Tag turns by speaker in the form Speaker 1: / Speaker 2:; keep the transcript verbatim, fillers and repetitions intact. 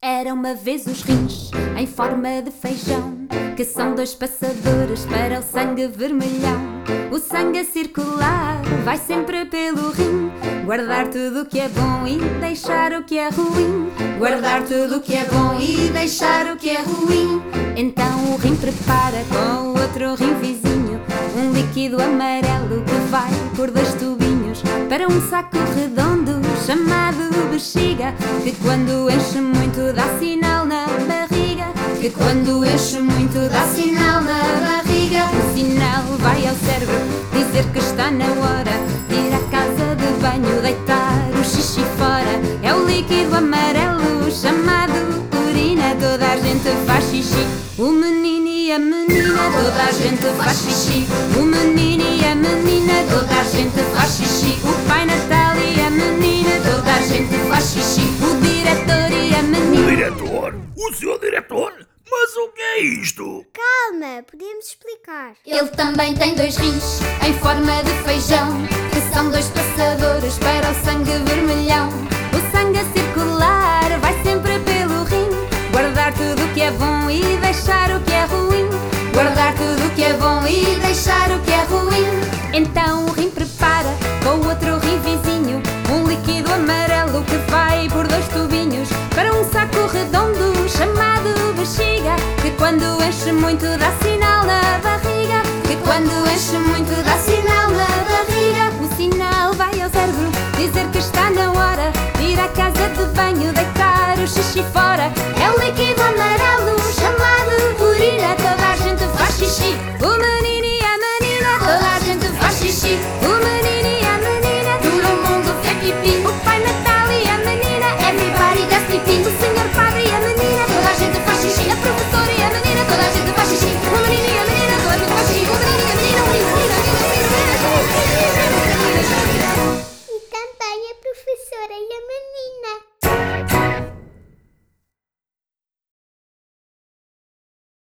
Speaker 1: Era uma vez os rins em forma de feijão, que são dois passadores para o sangue vermelhão. O sangue a circular vai sempre pelo rim, guardar tudo o que é bom e deixar o que é ruim. Guardar tudo o que é bom e deixar o que é ruim. Então o rim prepara com o outro rim vizinho um líquido amarelo que vai por dois tubinhos para um saco redondo chamado bexiga, que quando enche muito dá sinal na barriga. Que quando enche muito dá sinal na barriga. O sinal vai ao cérebro dizer que está na hora de ir à casa de banho deitar o xixi fora. É o líquido amarelo chamado urina. Toda a gente faz xixi, o menino e a menina. Toda a gente faz xixi, o menino e a menina. Toda a gente faz xixi, o pai Natal e a menina. Toda a gente faz xixi, o diretor e a menina.
Speaker 2: O diretor? O senhor diretor? Mas o que é isto?
Speaker 3: Calma, podemos explicar.
Speaker 1: Ele também tem dois rins em forma de feijão, que são dois passadores para o sangue vermelhão. O sangue a circular vai sempre pelo rim, guardar tudo o que é bom e deixar o que é ruim. Guardar tudo o que é bom e deixar o que é ruim. Então o rim prepara com o outro rim vizinho um líquido amarelo que vai por dois tubinhos para um saco redondo chamado bexiga, que quando enche muito dá sinal na barriga. Que quando enche muito dá sinal na barriga. O sinal vai ao cérebro dizer que está na hora de ir à casa de banho deitar o xixi fora.